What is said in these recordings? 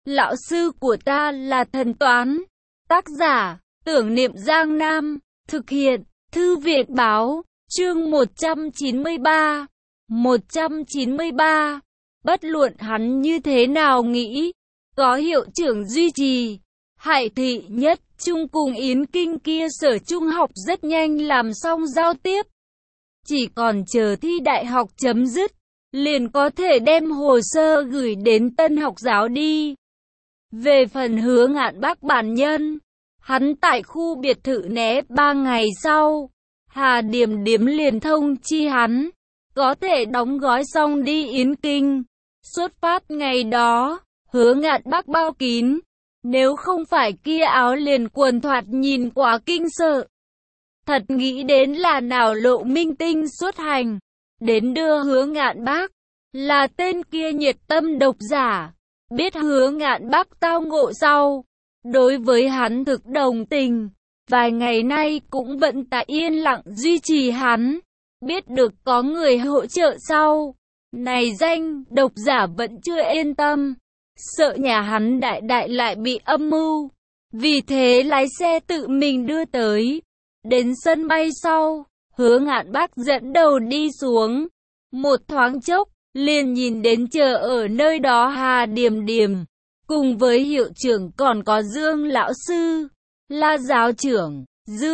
Lão sư của ta là thần toán. Tác giả, Tưởng Niệm Giang Nam. Thực hiện, Thư viện Báo. Chương 193. 193. Bất luận hắn như thế nào nghĩ, có hiệu trưởng duy trì, Hải Thị Nhất Trung cùng Yến Kinh kia Sở Trung học rất nhanh làm xong giao tiếp. Chỉ còn chờ thi đại học chấm dứt, liền có thể đem hồ sơ gửi đến Tân Học giáo đi. Về phần Hứa Ngạn Bác bản nhân, hắn tại khu biệt thự né 3 ngày sau, Hà Điềm Điếm liền thông chi hắn, có thể đóng gói xong đi Yến Kinh. Xuất phát ngày đó, Hứa Ngạn Bác bao kín, nếu không phải kia áo liền quần thoạt nhìn quá kinh sợ. Thật nghĩ đến là nào lộ minh tinh xuất hành, đến đưa Hứa Ngạn Bác, là tên kia nhiệt tâm độc giả. Biết Hứa Ngạn Bác tao ngộ sau, đối với hắn thực đồng tình, vài ngày nay cũng vẫn tại yên lặng duy trì hắn. Biết được có người hỗ trợ sau, này danh độc giả vẫn chưa yên tâm, sợ nhà hắn đại đại lại bị âm mưu, vì thế lái xe tự mình đưa tới. Đến sân bay sau, Hứa Ngạn Bác dẫn đầu đi xuống, một thoáng chốc, liền nhìn đến chờ ở nơi đó Hà Điềm Điềm, cùng với hiệu trưởng còn có Dương lão sư, là giáo trưởng.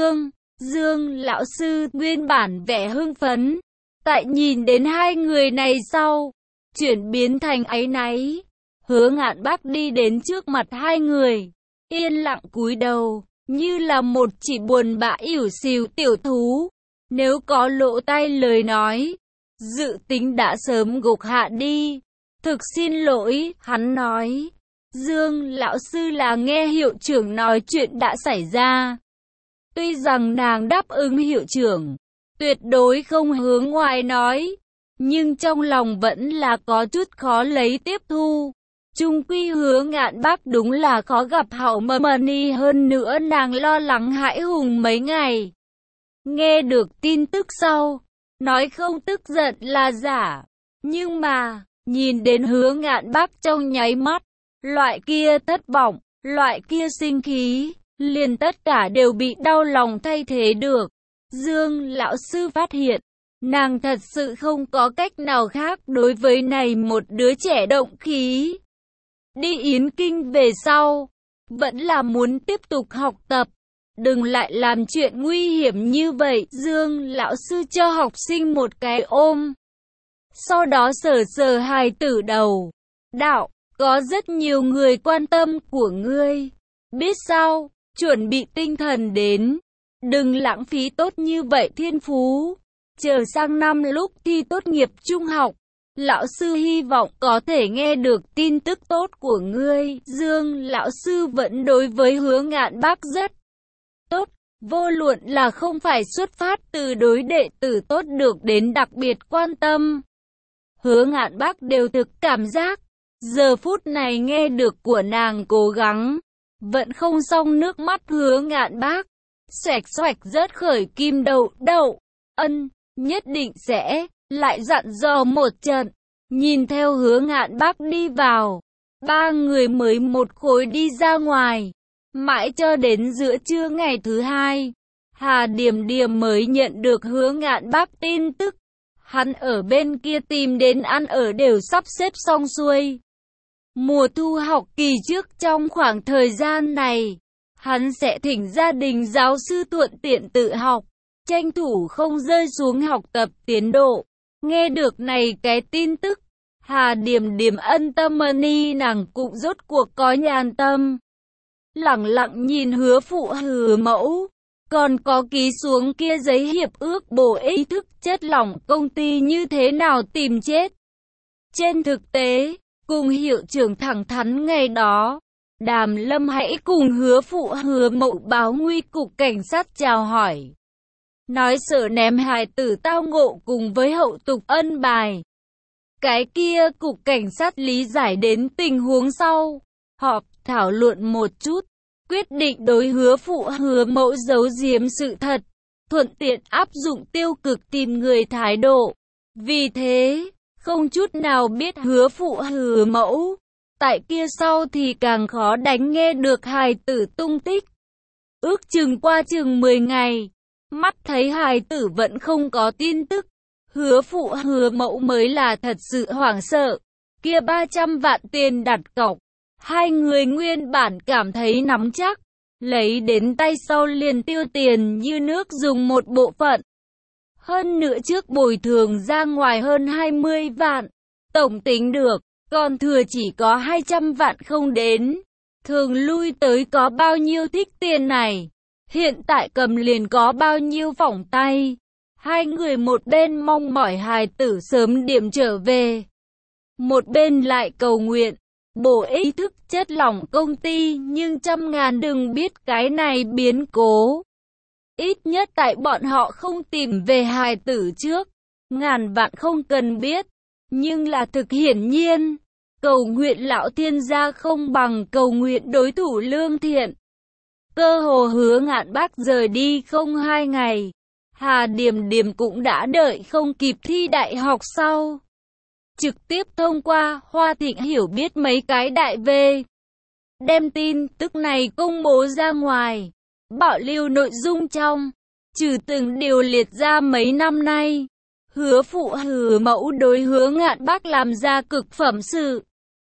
Dương lão sư nguyên bản vẻ hưng phấn, tại nhìn đến hai người này sau, chuyển biến thành áy náy. Hứa Ngạn Bác đi đến trước mặt hai người, yên lặng cúi đầu, như là một chỉ buồn bã ỉu xìu tiểu thú. Nếu có lộ tay lời nói, dự tính đã sớm gục hạ đi. Thực xin lỗi, hắn nói. Dương lão sư là nghe hiệu trưởng nói chuyện đã xảy ra. Tuy rằng nàng đáp ứng hiệu trưởng, tuyệt đối không hướng ngoài nói, nhưng trong lòng vẫn là có chút khó lấy tiếp thu. Chung quy Hứa Ngạn Bác đúng là khó gặp hậu mani, hơn nữa nàng lo lắng hãi hùng mấy ngày. Nghe được tin tức sau, nói không tức giận là giả, nhưng mà, nhìn đến Hứa Ngạn Bác trong nháy mắt, loại kia thất vọng, loại kia sinh khí, liền tất cả đều bị đau lòng thay thế được. Dương lão sư phát hiện, nàng thật sự không có cách nào khác đối với này một đứa trẻ động khí. Đi Yến Kinh về sau, vẫn là muốn tiếp tục học tập, đừng lại làm chuyện nguy hiểm như vậy. Dương lão sư cho học sinh một cái ôm, sau đó sờ sờ hài tử đầu, đạo, có rất nhiều người quan tâm của ngươi, biết sao, chuẩn bị tinh thần đến, đừng lãng phí tốt như vậy thiên phú, chờ sang năm lúc thi tốt nghiệp trung học, lão sư hy vọng có thể nghe được tin tức tốt của ngươi. Dương lão sư vẫn đối với Hứa Ngạn Bác rất tốt, vô luận là không phải xuất phát từ đối đệ tử tốt được đến đặc biệt quan tâm. Hứa Ngạn Bác đều thực cảm giác, giờ phút này nghe được của nàng cố gắng, vẫn không xong nước mắt. Hứa Ngạn Bác xoạch xoạch rớt khởi kim đậu, nhất định sẽ lại dặn dò một trận. Nhìn theo Hứa Ngạn Bác đi vào, ba người mới một khối đi ra ngoài, mãi cho đến giữa trưa ngày thứ hai, Hà Điềm Điềm mới nhận được Hứa Ngạn Bác tin tức. Hắn ở bên kia tìm đến ăn ở đều sắp xếp xong xuôi. Mùa thu học kỳ trước trong khoảng thời gian này, hắn sẽ thỉnh gia đình giáo sư thuận tiện tự học, tranh thủ không rơi xuống học tập tiến độ. Nghe được này cái tin tức, Hà Điềm Điềm ân tâm ni nàng cũng rốt cuộc có nhàn tâm. Lẳng lặng nhìn Hứa phụ Hứa mẫu, còn có ký xuống kia giấy hiệp ước bổ ý thức chất lỏng công ty như thế nào tìm chết. Trên thực tế, cùng hiệu trưởng thẳng thắn ngày đó, Đàm Lâm hãy cùng Hứa phụ Hứa mẫu báo nguy cục cảnh sát chào hỏi. Nói sợ ném hài tử tao ngộ cùng với hậu tục ân bài. Cái kia cục cảnh sát lý giải đến tình huống sau, họp thảo luận một chút, quyết định đối Hứa phụ Hứa mẫu giấu giếm sự thật, thuận tiện áp dụng tiêu cực tìm người thái độ. Vì thế, không chút nào biết Hứa phụ Hứa mẫu, Tại kia sau thì càng khó đánh nghe được hài tử tung tích. Ước chừng qua chừng 10 ngày, mắt thấy hài tử vẫn không có tin tức. Hứa phụ hứa mẫu mới là thật sự hoảng sợ. Kia 300 vạn tiền đặt cọc, hai người nguyên bản cảm thấy nắm chắc, lấy đến tay sau liền tiêu tiền như nước dùng một bộ phận. Hơn nữa trước bồi thường ra ngoài hơn 20 vạn, tổng tính được, còn thừa chỉ có 200 vạn không đến. Thường lui tới có bao nhiêu thích tiền này, hiện tại cầm liền có bao nhiêu phỏng tay. Hai người một bên mong mỏi hài tử sớm điểm trở về, một bên lại cầu nguyện, bổ ý thức chất lỏng công ty nhưng trăm ngàn đừng biết cái này biến cố. Ít nhất tại bọn họ không tìm về hài tử trước, ngàn vạn không cần biết, nhưng là thực hiển nhiên, cầu nguyện lão thiên gia không bằng cầu nguyện đối thủ lương thiện. Cơ hồ Hứa Ngạn Bác rời đi không 2 ngày, Hà Điềm Điềm cũng đã đợi không kịp thi đại học sau. Trực tiếp thông qua Hoa Thịnh hiểu biết mấy cái đại về. Đem tin tức này công bố ra ngoài, bảo lưu nội dung trong, trừ từng điều liệt ra mấy năm nay. Hứa phụ hứa mẫu đối Hứa Ngạn Bác làm ra cực phẩm sự.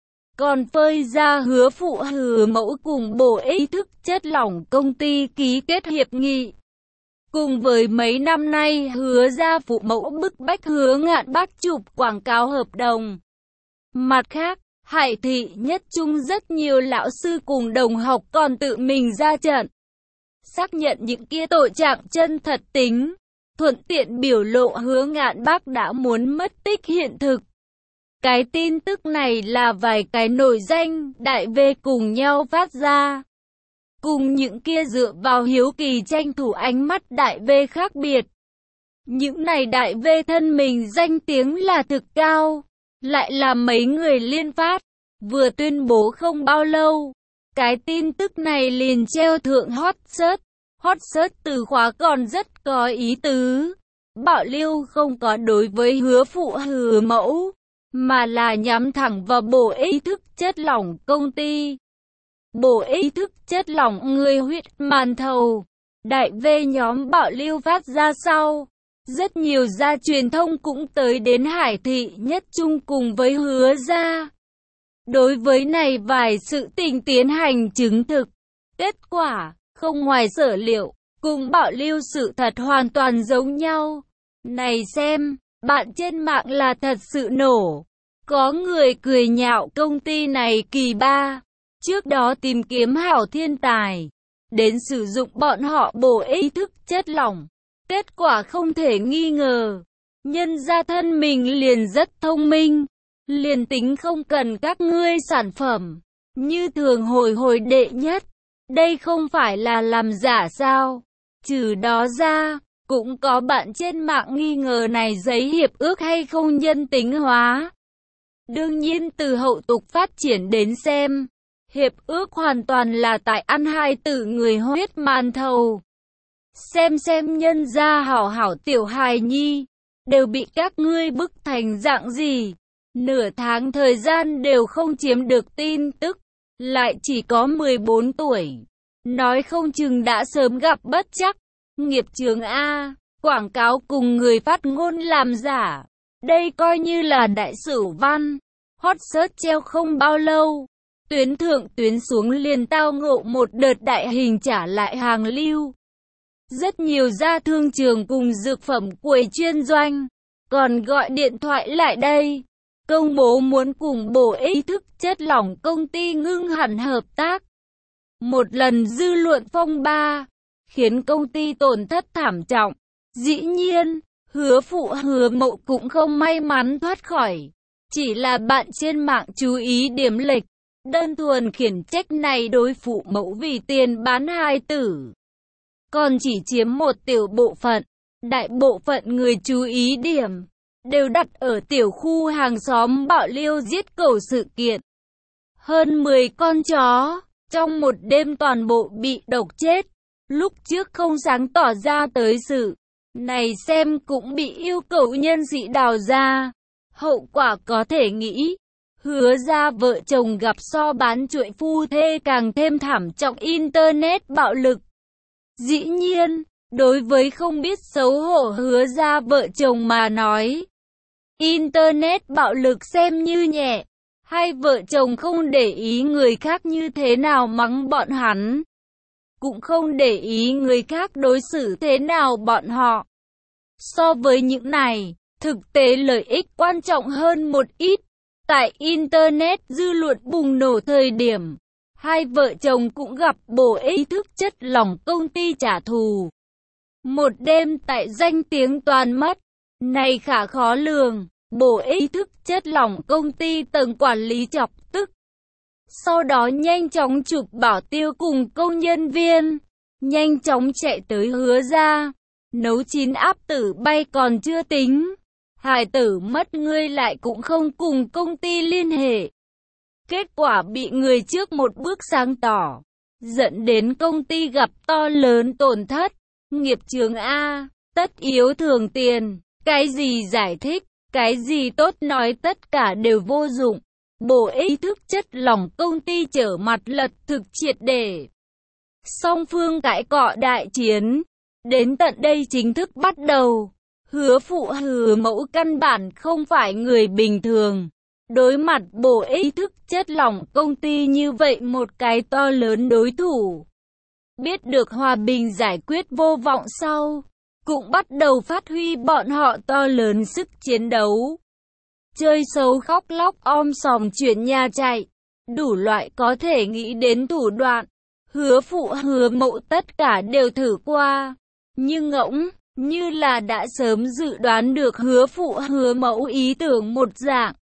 Còn phơi ra Hứa phụ hứa mẫu cùng bổ ý thức chất lỏng công ty ký kết hiệp nghị. Cùng với mấy năm nay Hứa gia phụ mẫu bức bách Hứa Ngạn Bác chụp quảng cáo hợp đồng. Mặt khác, Hải thị nhất trung rất nhiều lão sư cùng đồng học còn tự mình ra trận, xác nhận những kia tội trạng chân thật tính, thuận tiện biểu lộ Hứa Ngạn Bác đã muốn mất tích hiện thực. Cái tin tức này là vài cái nổi danh đại V cùng nhau phát ra. Cùng những kia dựa vào hiếu kỳ tranh thủ ánh mắt đại V khác biệt. Những này đại V thân mình danh tiếng là thực cao, lại là mấy người liên phát, vừa tuyên bố không bao lâu. Cái tin tức này liền treo thượng hot search. Hot search từ khóa còn rất có ý tứ. Bảo lưu không có đối với Hứa phụ hứa mẫu, mà là nhắm thẳng vào bổ ý thức chất lỏng công ty. Bổ ý thức chất lỏng người huyết màn thầu. Đại V nhóm bảo lưu phát ra sau. Rất nhiều gia truyền thông cũng tới đến Hải thị nhất trung cùng với Hứa gia. Đối với này vài sự tình tiến hành chứng thực. Kết quả, không ngoài sở liệu, cùng bảo lưu sự thật hoàn toàn giống nhau. Này xem, bạn trên mạng là thật sự nổ. Có người cười nhạo công ty này kỳ ba. Trước đó tìm kiếm hảo thiên tài, đến sử dụng bọn họ bổ ý thức chất lỏng. Kết quả không thể nghi ngờ. Nhân ra thân mình liền rất thông minh. Liền tính không cần các ngươi sản phẩm, như thường hồi đệ nhất. Đây không phải là làm giả sao? Trừ đó ra, cũng có bạn trên mạng nghi ngờ này giấy hiệp ước hay không nhân tính hóa. Đương nhiên từ hậu tục phát triển đến xem, hiệp ước hoàn toàn là tại ăn hai tử người huyết màn thầu. Xem nhân gia hảo hảo tiểu hài nhi, đều bị các ngươi bức thành dạng gì. Nửa tháng thời gian đều không chiếm được tin tức, lại chỉ có 14 tuổi. Nói không chừng đã sớm gặp bất trắc. Nghiệp chướng A, quảng cáo cùng người phát ngôn làm giả. Đây coi như là đại sử văn. Hot search treo không bao lâu. Tuyến thượng tuyến xuống liền tao ngộ một đợt đại hình trả lại hàng lưu. Rất nhiều gia thương trường cùng dược phẩm quầy chuyên doanh, còn gọi điện thoại lại đây, công bố muốn cùng bổ ý thức chất lỏng công ty ngưng hẳn hợp tác. Một lần dư luận phong ba, khiến công ty tổn thất thảm trọng. Dĩ nhiên, Hứa phụ hứa mẫu cũng không may mắn thoát khỏi. Chỉ là bạn trên mạng chú ý điểm lệch, đơn thuần khiển trách này đối phụ mẫu vì tiền bán hài tử. Còn chỉ chiếm một tiểu bộ phận, đại bộ phận người chú ý điểm, đều đặt ở tiểu khu hàng xóm bạo liêu giết cẩu sự kiện. Hơn 10 con chó, trong một đêm toàn bộ bị độc chết. Lúc trước không sáng tỏ ra tới sự này xem cũng bị yêu cầu nhân sĩ đào ra. Hậu quả có thể nghĩ. Hứa Ra vợ chồng gặp so bán chuỗi phu thê càng thêm thảm trọng Internet bạo lực. Dĩ nhiên, đối với không biết xấu hổ Hứa Ra vợ chồng mà nói, Internet bạo lực xem như nhẹ. Hai vợ chồng không để ý người khác như thế nào mắng bọn hắn, cũng không để ý người khác đối xử thế nào bọn họ. So với những này, thực tế lợi ích quan trọng hơn một ít. Tại Internet dư luận bùng nổ thời điểm, hai vợ chồng cũng gặp bộ ý thức chất lỏng công ty trả thù. Một đêm tại danh tiếng toàn mất, này khá khó lường, bộ ý thức chất lỏng công ty tầng quản lý chọc tức. Sau đó nhanh chóng chụp bảo tiêu cùng công nhân viên, nhanh chóng chạy tới Hứa Ra, nấu chín áp tử bay còn chưa tính. Hải tử mất ngươi lại cũng không cùng công ty liên hệ. Kết quả bị người trước một bước sáng tỏ, dẫn đến công ty gặp to lớn tổn thất. Nghiệp chướng A, tất yếu thường tiền, cái gì giải thích, cái gì tốt nói tất cả đều vô dụng. Bộ ý thức chất lỏng công ty trở mặt lật thực triệt để. Song phương cãi cọ đại chiến, đến tận đây chính thức bắt đầu. Hứa phụ Hứa mẫu căn bản không phải người bình thường. Đối mặt bộ ý thức chất lỏng công ty như vậy một cái to lớn đối thủ. Biết được hòa bình giải quyết vô vọng sau, cũng bắt đầu phát huy bọn họ to lớn sức chiến đấu. Chơi xấu khóc lóc om sòm chuyển nhà chạy, đủ loại có thể nghĩ đến thủ đoạn. Hứa phụ Hứa mẫu tất cả đều thử qua, nhưng ngỗng, như là đã sớm dự đoán được Hứa phụ Hứa mẫu ý tưởng một dạng.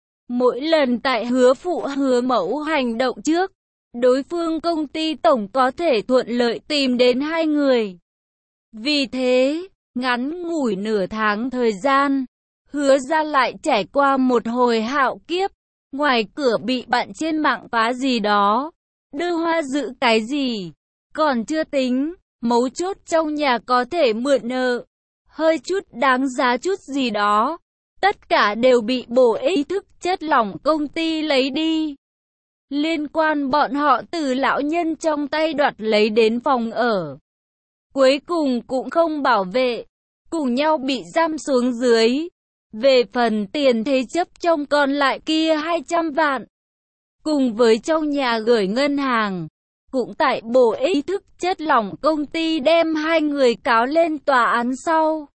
Mỗi lần tại Hứa phụ Hứa mẫu hành động trước, đối phương công ty tổng có thể thuận lợi tìm đến hai người. Vì thế, ngắn ngủi nửa tháng thời gian, Hứa Ra lại trải qua một hồi hạo kiếp. Ngoài cửa bị bạn trên mạng phá gì đó, đưa hoa giữ cái gì, còn chưa tính, mấu chốt trong nhà có thể mượn nợ, hơi chút đáng giá chút gì đó, tất cả đều bị bộ ý thức chất lỏng công ty lấy đi. Liên quan bọn họ từ lão nhân trong tay đoạt lấy đến phòng ở, cuối cùng cũng không bảo vệ, cùng nhau bị giam xuống dưới. Về phần tiền thế chấp trong còn lại kia 200 vạn, cùng với trong nhà gửi ngân hàng, cũng tại bộ ý thức chất lỏng công ty đem hai người cáo lên tòa án sau,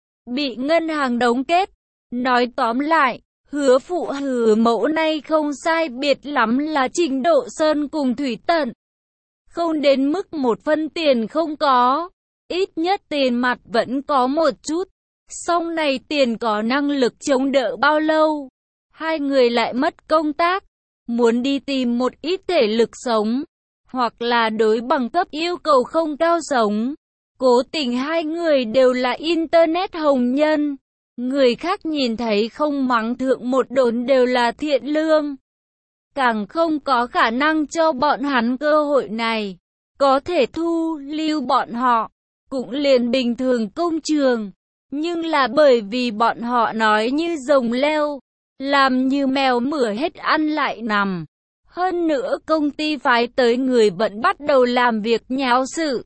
bị ngân hàng đóng kết. Nói tóm lại, Hứa phụ Hứa mẫu này không sai biệt lắm là trình độ sơn cùng thủy tận. Không đến mức một phân tiền không có, ít nhất tiền mặt vẫn có một chút. Song này tiền có năng lực chống đỡ bao lâu? Hai người lại mất công tác, muốn đi tìm một ít thể lực sống, hoặc là đối bằng cấp yêu cầu không cao sống. Cố tình hai người đều là Internet hồng nhân. Người khác nhìn thấy không mắng thượng một đốn đều là thiện lương. Càng không có khả năng cho bọn hắn cơ hội này. Có thể thu lưu bọn họ, cũng liền bình thường công trường. Nhưng là bởi vì bọn họ nói như rồng leo, làm như mèo mửa hết ăn lại nằm. Hơn nữa công ty phái tới người vẫn bắt đầu làm việc nháo sự.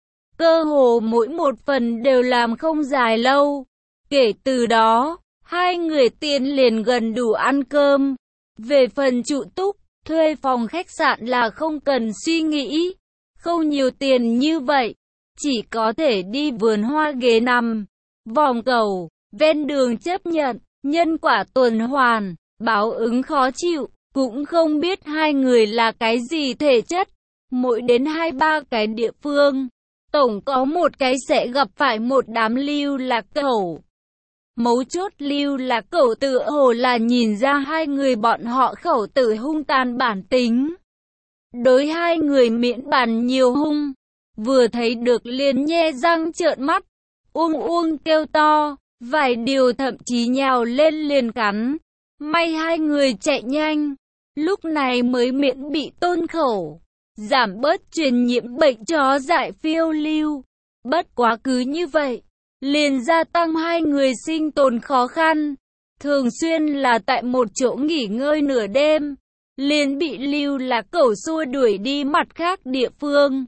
Cơ hồ mỗi một phần đều làm không dài lâu. Kể từ đó, hai người tiền liền gần đủ ăn cơm. Về phần trụ túc, thuê phòng khách sạn là không cần suy nghĩ. Không nhiều tiền như vậy, chỉ có thể đi vườn hoa ghế nằm, vòng cầu, ven đường chấp nhận, nhân quả tuần hoàn, báo ứng khó chịu. Cũng không biết hai người là cái gì thể chất. Mỗi đến 2-3 cái địa phương, tổng có một cái sẽ gặp phải một đám lưu lạc cẩu. Mấu chốt lưu lạc cẩu tự hồ là nhìn ra hai người bọn họ khẩu tử hung tàn bản tính. Đối hai người miễn bàn nhiều hung, vừa thấy được liền nhe răng trợn mắt, uông kêu to, vài điều thậm chí nhào lên liền cắn. May hai người chạy nhanh, lúc này mới miễn bị tôn khẩu, giảm bớt truyền nhiễm bệnh chó dại phiêu lưu. Bất quá cứ như vậy, liền gia tăng hai người sinh tồn khó khăn. thường xuyên là tại một chỗ nghỉ ngơi nửa đêm, liền bị Lưu Lạc Cẩu xua đuổi đi mặt khác địa phương.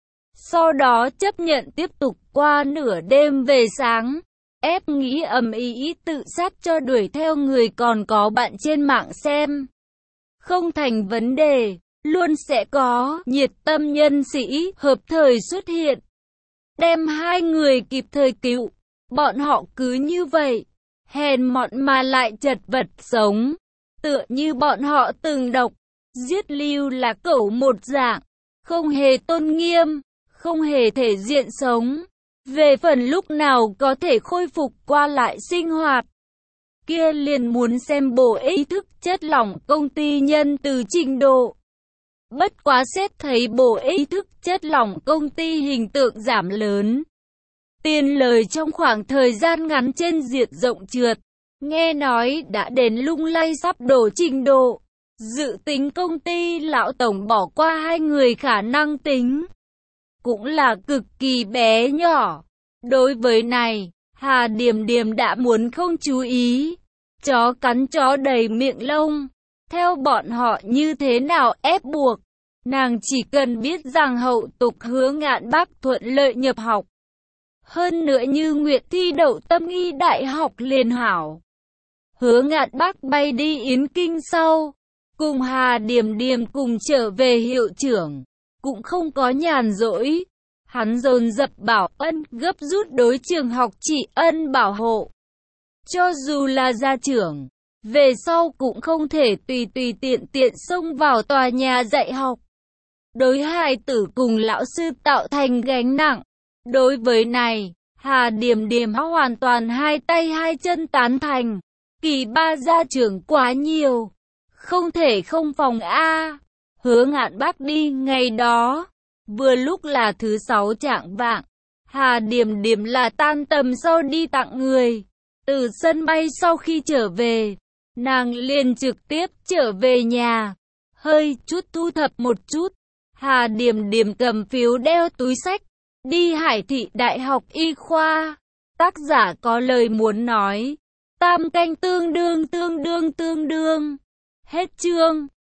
Sau đó chấp nhận tiếp tục qua nửa đêm về sáng, ép nghĩ ầm ĩ tự sát cho đuổi theo người còn có bạn trên mạng xem. Không thành vấn đề, luôn sẽ có nhiệt tâm nhân sĩ hợp thời xuất hiện, đem hai người kịp thời cứu. Bọn họ cứ như vậy, hèn mọn mà lại chật vật sống, tựa như bọn họ từng độc, giết Lưu Lạc Cẩu một dạng, không hề tôn nghiêm, không hề thể diện sống. Về phần lúc nào có thể khôi phục qua lại sinh hoạt, kia liền muốn xem bộ ý thức chất lỏng công ty nhân từ trình độ. Bất quá xét thấy bộ ý thức chất lỏng công ty hình tượng giảm lớn, tiền lời trong khoảng thời gian ngắn trên diện rộng trượt, nghe nói đã đến lung lay sắp đổ trình độ. Dự tính công ty lão tổng bỏ qua hai người khả năng tính cũng là cực kỳ bé nhỏ. Đối với này, Hà Điềm Điềm đã muốn không chú ý. Chó cắn chó đầy miệng lông. Theo bọn họ như thế nào ép buộc, nàng chỉ cần biết rằng hậu tục Hứa Ngạn Bắc thuận lợi nhập học. Hơn nữa như nguyện thi đậu Tâm Y Đại học liền hảo. Hứa Ngạn Bắc bay đi Yến Kinh sau, cùng Hà Điềm Điềm cùng trở về hiệu trưởng, cũng không có nhàn rỗi. Hắn dồn dập bảo ân gấp rút đối trường học trị ân bảo hộ. Cho dù là gia trưởng, về sau cũng không thể tùy tiện xông vào tòa nhà dạy học. Đối hài tử cùng lão sư tạo thành gánh nặng. Đối với này, Hà Điềm Điềm hoàn toàn hai tay hai chân tán thành. Kỳ ba gia trưởng quá nhiều, không thể không phòng a. Hứa Ngạn Bắc đi ngày đó, vừa lúc là thứ sáu chạng vạng. Hà Điềm Điềm là tan tầm sau đi tặng người. Từ sân bay sau khi trở về, nàng liền trực tiếp trở về nhà, hơi chút thu thập một chút. Hà Điềm Điềm cầm phiếu đeo túi xách, đi Hải Thị Đại học Y khoa. Tác giả có lời muốn nói, tam canh tương đương. Hết chương.